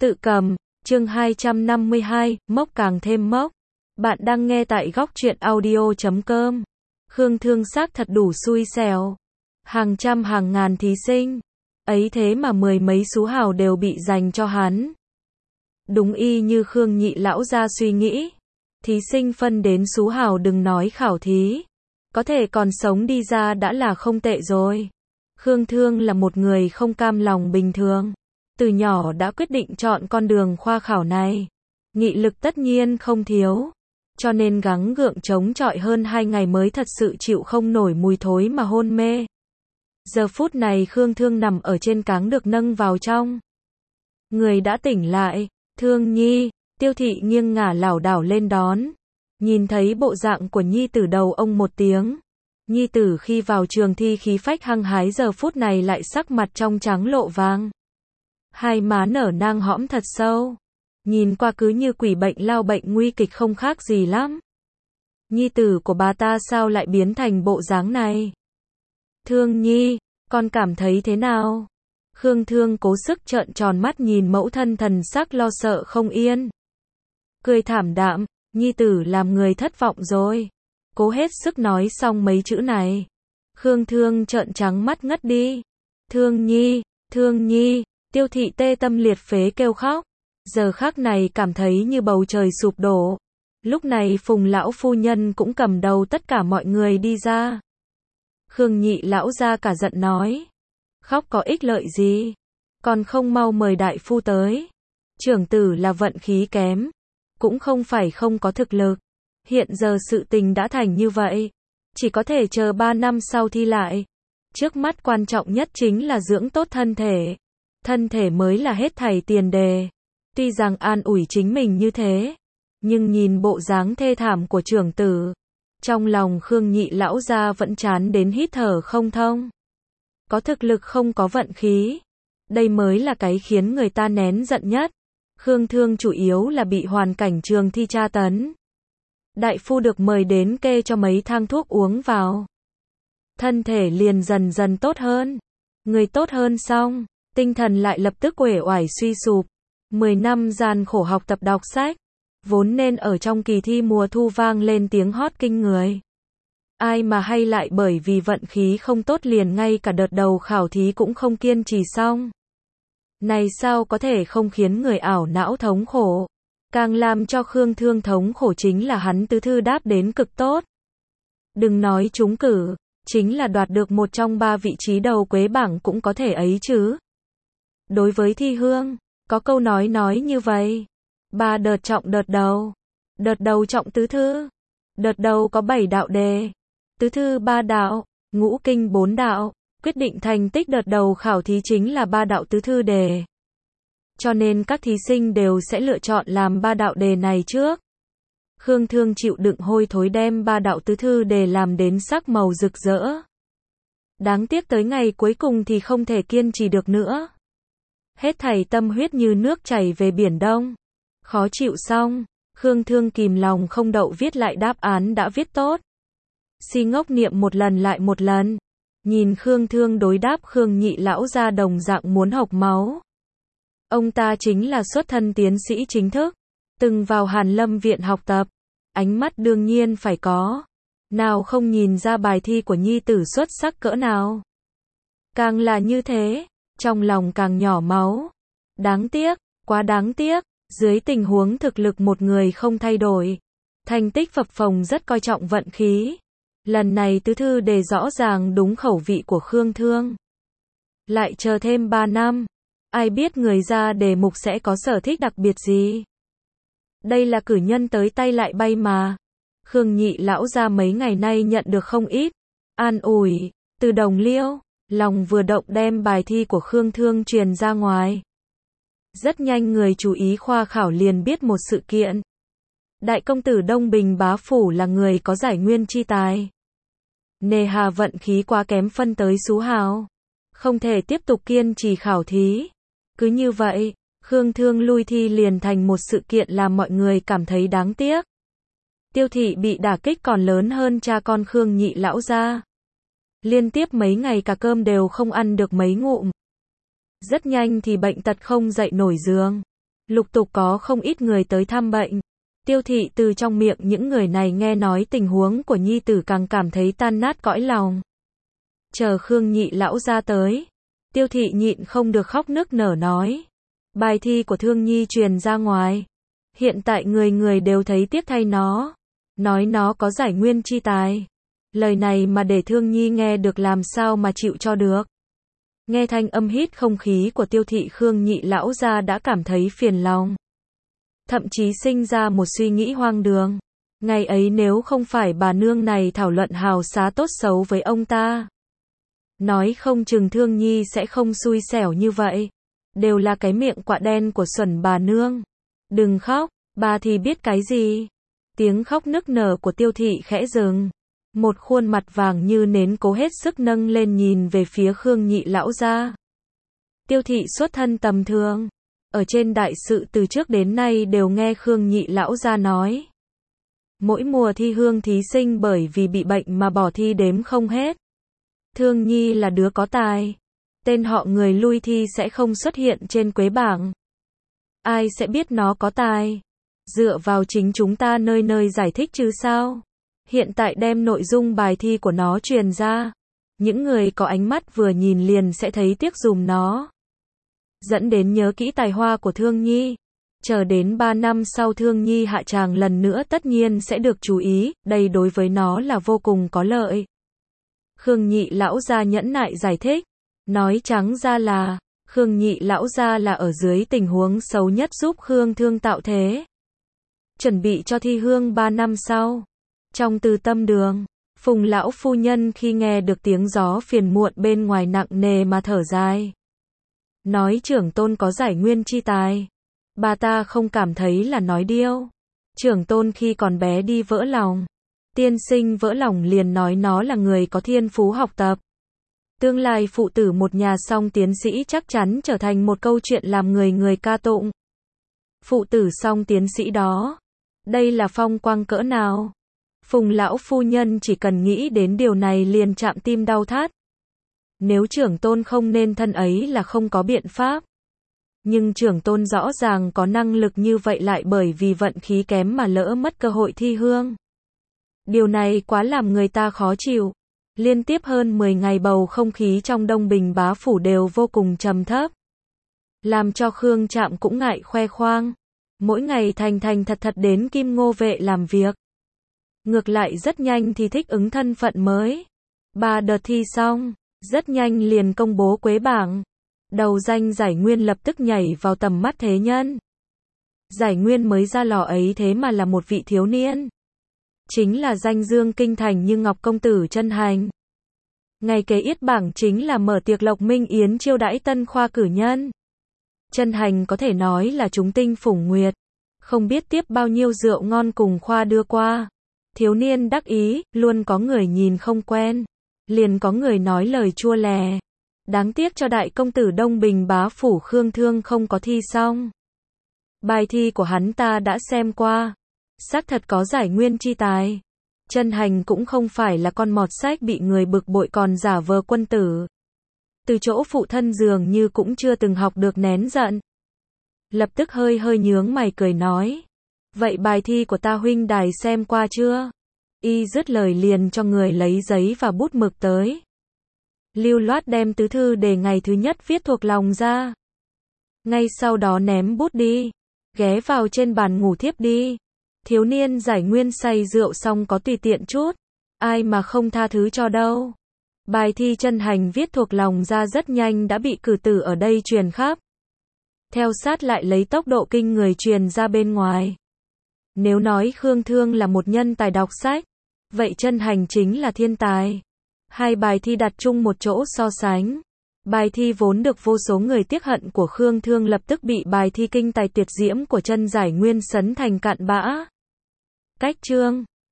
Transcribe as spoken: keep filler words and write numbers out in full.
Tự cầm, chương hai trăm năm mươi hai, mốc càng thêm mốc. Bạn đang nghe tại góc truyện audio chấm com. Khương Thương xác thật đủ xui xẻo. Hàng trăm hàng ngàn thí sinh. Ấy thế mà mười mấy sú hào đều bị dành cho hắn. Đúng y như Khương nhị lão gia suy nghĩ. Thí sinh phân đến sú hào đừng nói khảo thí. Có thể còn sống đi ra đã là không tệ rồi. Khương Thương là một người không cam lòng bình thường. Từ nhỏ đã quyết định chọn con đường khoa khảo này. Nghị lực tất nhiên không thiếu. Cho nên gắng gượng chống chọi hơn hai ngày mới thật sự chịu không nổi mùi thối mà hôn mê. Giờ phút này Khương Thương nằm ở trên cáng được nâng vào trong. Người đã tỉnh lại. Thương Nhi, Tiêu Thị nghiêng ngả lảo đảo lên đón. Nhìn thấy bộ dạng của Nhi tử đầu ông một tiếng. Nhi tử khi vào trường thi khí phách hăng hái giờ phút này lại sắc mặt trong trắng lộ vàng. Hai má nở nang hõm thật sâu. Nhìn qua cứ như quỷ bệnh lao bệnh nguy kịch không khác gì lắm. Nhi tử của bà ta sao lại biến thành bộ dáng này? Thương Nhi, con cảm thấy thế nào? Khương Thương cố sức trợn tròn mắt nhìn mẫu thân thần sắc lo sợ không yên. Cười thảm đạm, Nhi tử làm người thất vọng rồi. Cố hết sức nói xong mấy chữ này. Khương Thương trợn trắng mắt ngất đi. Thương Nhi, Thương Nhi, Tiêu Thị tê tâm liệt phế kêu khóc. Giờ khắc này cảm thấy như bầu trời sụp đổ. Lúc này Phùng lão phu nhân cũng cầm đầu tất cả mọi người đi ra. Khương nhị lão gia cả giận nói. Khóc có ích lợi gì? Còn không mau mời đại phu tới. Trưởng tử là vận khí kém. Cũng không phải không có thực lực. Hiện giờ sự tình đã thành như vậy. Chỉ có thể chờ ba năm sau thi lại. Trước mắt quan trọng nhất chính là dưỡng tốt thân thể. Thân thể mới là hết thảy tiền đề. Tuy rằng an ủi chính mình như thế. Nhưng nhìn bộ dáng thê thảm của trưởng tử. Trong lòng Khương nhị lão gia vẫn chán đến hít thở không thông. Có thực lực không có vận khí. Đây mới là cái khiến người ta nén giận nhất. Khương Thương chủ yếu là bị hoàn cảnh trường thi tra tấn. Đại phu được mời đến kê cho mấy thang thuốc uống vào. Thân thể liền dần dần tốt hơn. Người tốt hơn xong, tinh thần lại lập tức uể oải suy sụp. Mười năm gian khổ học tập đọc sách. Vốn nên ở trong kỳ thi mùa thu vang lên tiếng hót kinh người. Ai mà hay lại bởi vì vận khí không tốt liền ngay cả đợt đầu khảo thí cũng không kiên trì xong. Này sao có thể không khiến người ảo não thống khổ. Càng làm cho Khương Thương thống khổ chính là hắn tứ thư đáp đến cực tốt. Đừng nói trúng cử, chính là đoạt được một trong ba vị trí đầu quế bảng cũng có thể ấy chứ. Đối với thi hương, có câu nói nói như vậy. Ba đợt trọng đợt đầu. Đợt đầu trọng tứ thư. Đợt đầu có bảy đạo đề. Tứ thư ba đạo, ngũ kinh bốn đạo. Quyết định thành tích đợt đầu khảo thí chính là ba đạo tứ thư đề. Cho nên các thí sinh đều sẽ lựa chọn làm ba đạo đề này trước. Khương Thương chịu đựng hôi thối đem ba đạo tứ thư đề làm đến sắc màu rực rỡ. Đáng tiếc tới ngày cuối cùng thì không thể kiên trì được nữa. Hết thảy tâm huyết như nước chảy về biển Đông. Khó chịu xong, Khương Thương kìm lòng không đậu viết lại đáp án đã viết tốt. Si ngốc niệm một lần lại một lần. Nhìn Khương Thương đối đáp Khương nhị lão gia đồng dạng muốn hộc máu. Ông ta chính là xuất thân tiến sĩ chính thức. Từng vào Hàn Lâm viện học tập. Ánh mắt đương nhiên phải có. Nào không nhìn ra bài thi của nhi tử xuất sắc cỡ nào. Càng là như thế, trong lòng càng nhỏ máu. Đáng tiếc, quá đáng tiếc. Dưới tình huống thực lực một người không thay đổi. Thành tích phập phồng rất coi trọng vận khí. Lần này tứ thư đề rõ ràng đúng khẩu vị của Khương Thương. Lại chờ thêm ba năm. Ai biết người ra đề mục sẽ có sở thích đặc biệt gì. Đây là cử nhân tới tay lại bay mà. Khương nhị lão gia mấy ngày nay nhận được không ít. An ủi, từ đồng liêu. Lòng vừa động đem bài thi của Khương Thương truyền ra ngoài. Rất nhanh người chú ý khoa khảo liền biết một sự kiện. Đại công tử Đông Bình bá phủ là người có giải nguyên chi tài. Nề hà vận khí quá kém phân tới sú hào. Không thể tiếp tục kiên trì khảo thí. Cứ như vậy, Khương Thương lui thi liền thành một sự kiện làm mọi người cảm thấy đáng tiếc. Tiêu Thị bị đả kích còn lớn hơn cha con Khương nhị lão gia. Liên tiếp mấy ngày cả cơm đều không ăn được mấy ngụm. Rất nhanh thì bệnh tật không dậy nổi giường. lục tục có không ít người tới thăm bệnh. Tiêu thị từ trong miệng những người này nghe nói tình huống của nhi tử càng cảm thấy tan nát cõi lòng. Chờ Khương nhị lão ra tới, Tiêu thị nhịn không được khóc nức nở nói. Bài thi của Thương Nhi truyền ra ngoài. Hiện tại người người đều thấy tiếc thay nó. Nói nó có giải nguyên chi tài. Lời này mà để Thương Nhi nghe được làm sao mà chịu cho được. Nghe thanh âm hít không khí của Tiêu thị, Khương nhị lão gia đã cảm thấy phiền lòng. Thậm chí sinh ra một suy nghĩ hoang đường. Ngày ấy nếu không phải bà nương này thảo luận hào xá tốt xấu với ông ta, nói không chừng Thương Nhi sẽ không xui xẻo như vậy. Đều là cái miệng quạ đen của xuẩn bà nương. Đừng khóc, bà thì biết cái gì. Tiếng khóc nức nở của Tiêu thị khẽ dừng. Một khuôn mặt vàng như nến cố hết sức nâng lên nhìn về phía Khương nhị lão gia. Tiêu thị xuất thân tầm thường. Ở trên đại sự từ trước đến nay đều nghe Khương nhị lão gia nói. Mỗi mùa thi hương thí sinh bởi vì bị bệnh mà bỏ thi đếm không hết. Thương Nhi là đứa có tài. Tên họ người lui thi sẽ không xuất hiện trên quế bảng. Ai sẽ biết nó có tài? Dựa vào chính chúng ta nơi nơi giải thích chứ sao? Hiện tại đem nội dung bài thi của nó truyền ra. Những người có ánh mắt vừa nhìn liền sẽ thấy tiếc dùm nó. Dẫn đến nhớ kỹ tài hoa của Thương Nhi. Chờ đến ba năm sau Thương Nhi hạ tràng lần nữa tất nhiên sẽ được chú ý, đây đối với nó là vô cùng có lợi. Khương nhị lão gia nhẫn nại giải thích. Nói trắng ra là, Khương nhị lão gia là ở dưới tình huống xấu nhất giúp Khương Thương tạo thế. Chuẩn bị cho thi hương ba năm sau. Trong Từ Tâm đường, Phùng lão phu nhân khi nghe được tiếng gió phiền muộn bên ngoài nặng nề mà thở dài. Nói trưởng tôn có giải nguyên chi tài. Bà ta không cảm thấy là nói điêu. Trưởng tôn khi còn bé đi vỡ lòng. Tiên sinh vỡ lòng liền nói nó là người có thiên phú học tập. Tương lai phụ tử một nhà song tiến sĩ chắc chắn trở thành một câu chuyện làm người người ca tụng. Phụ tử song tiến sĩ đó. Đây là phong quang cỡ nào? Phùng lão phu nhân chỉ cần nghĩ đến điều này liền chạm tim đau thắt. Nếu trưởng tôn không nên thân ấy là không có biện pháp. Nhưng trưởng tôn rõ ràng có năng lực như vậy lại bởi vì vận khí kém mà lỡ mất cơ hội thi hương. Điều này quá làm người ta khó chịu. Liên tiếp hơn mười ngày bầu không khí trong Đông Bình bá phủ đều vô cùng trầm thấp. Làm cho Khương Trạm cũng ngại khoe khoang. Mỗi ngày thành thành thật thật đến Kim Ngô Vệ làm việc. Ngược lại rất nhanh thì thích ứng thân phận mới. Ba đợt thi xong, rất nhanh liền công bố quế bảng. Đầu danh giải nguyên lập tức nhảy vào tầm mắt thế nhân. Giải nguyên mới ra lò ấy thế mà là một vị thiếu niên. Chính là danh dương kinh thành như ngọc công tử Chân Hành. Ngày kế yết bảng chính là mở tiệc lộc minh yến chiêu đãi tân khoa cử nhân. Chân Hành có thể nói là chúng tinh phủng nguyệt. Không biết tiếp bao nhiêu rượu ngon cùng khoa đưa qua. Thiếu niên đắc ý, luôn có người nhìn không quen. Liền có người nói lời chua lè. Đáng tiếc cho đại công tử Đông Bình bá phủ Khương Thương không có thi xong. Bài thi của hắn ta đã xem qua. Xác thật có giải nguyên chi tài. Chân Hành cũng không phải là con mọt sách bị người bực bội còn giả vờ quân tử. Từ chỗ phụ thân dường như cũng chưa từng học được nén giận. Lập tức hơi hơi nhướng mày cười nói. Vậy bài thi của ta huynh đài xem qua chưa? Y dứt lời liền cho người lấy giấy và bút mực tới. Lưu loát đem tứ thư để ngày thứ nhất viết thuộc lòng ra. Ngay sau đó ném bút đi. Ghé vào trên bàn ngủ thiếp đi. Thiếu niên giải nguyên say rượu xong có tùy tiện chút. Ai mà không tha thứ cho đâu. Bài thi Chân Hành viết thuộc lòng ra rất nhanh đã bị cử tử ở đây truyền khắp. Theo sát lại lấy tốc độ kinh người truyền ra bên ngoài. Nếu nói Khương Thương là một nhân tài đọc sách, vậy Chân Hành chính là thiên tài. Hai bài thi đặt chung một chỗ so sánh. Bài thi vốn được vô số người tiếc hận của Khương Thương lập tức bị bài thi kinh tài tuyệt diễm của Chân Giải Nguyên sấn thành cặn bã. Cách chương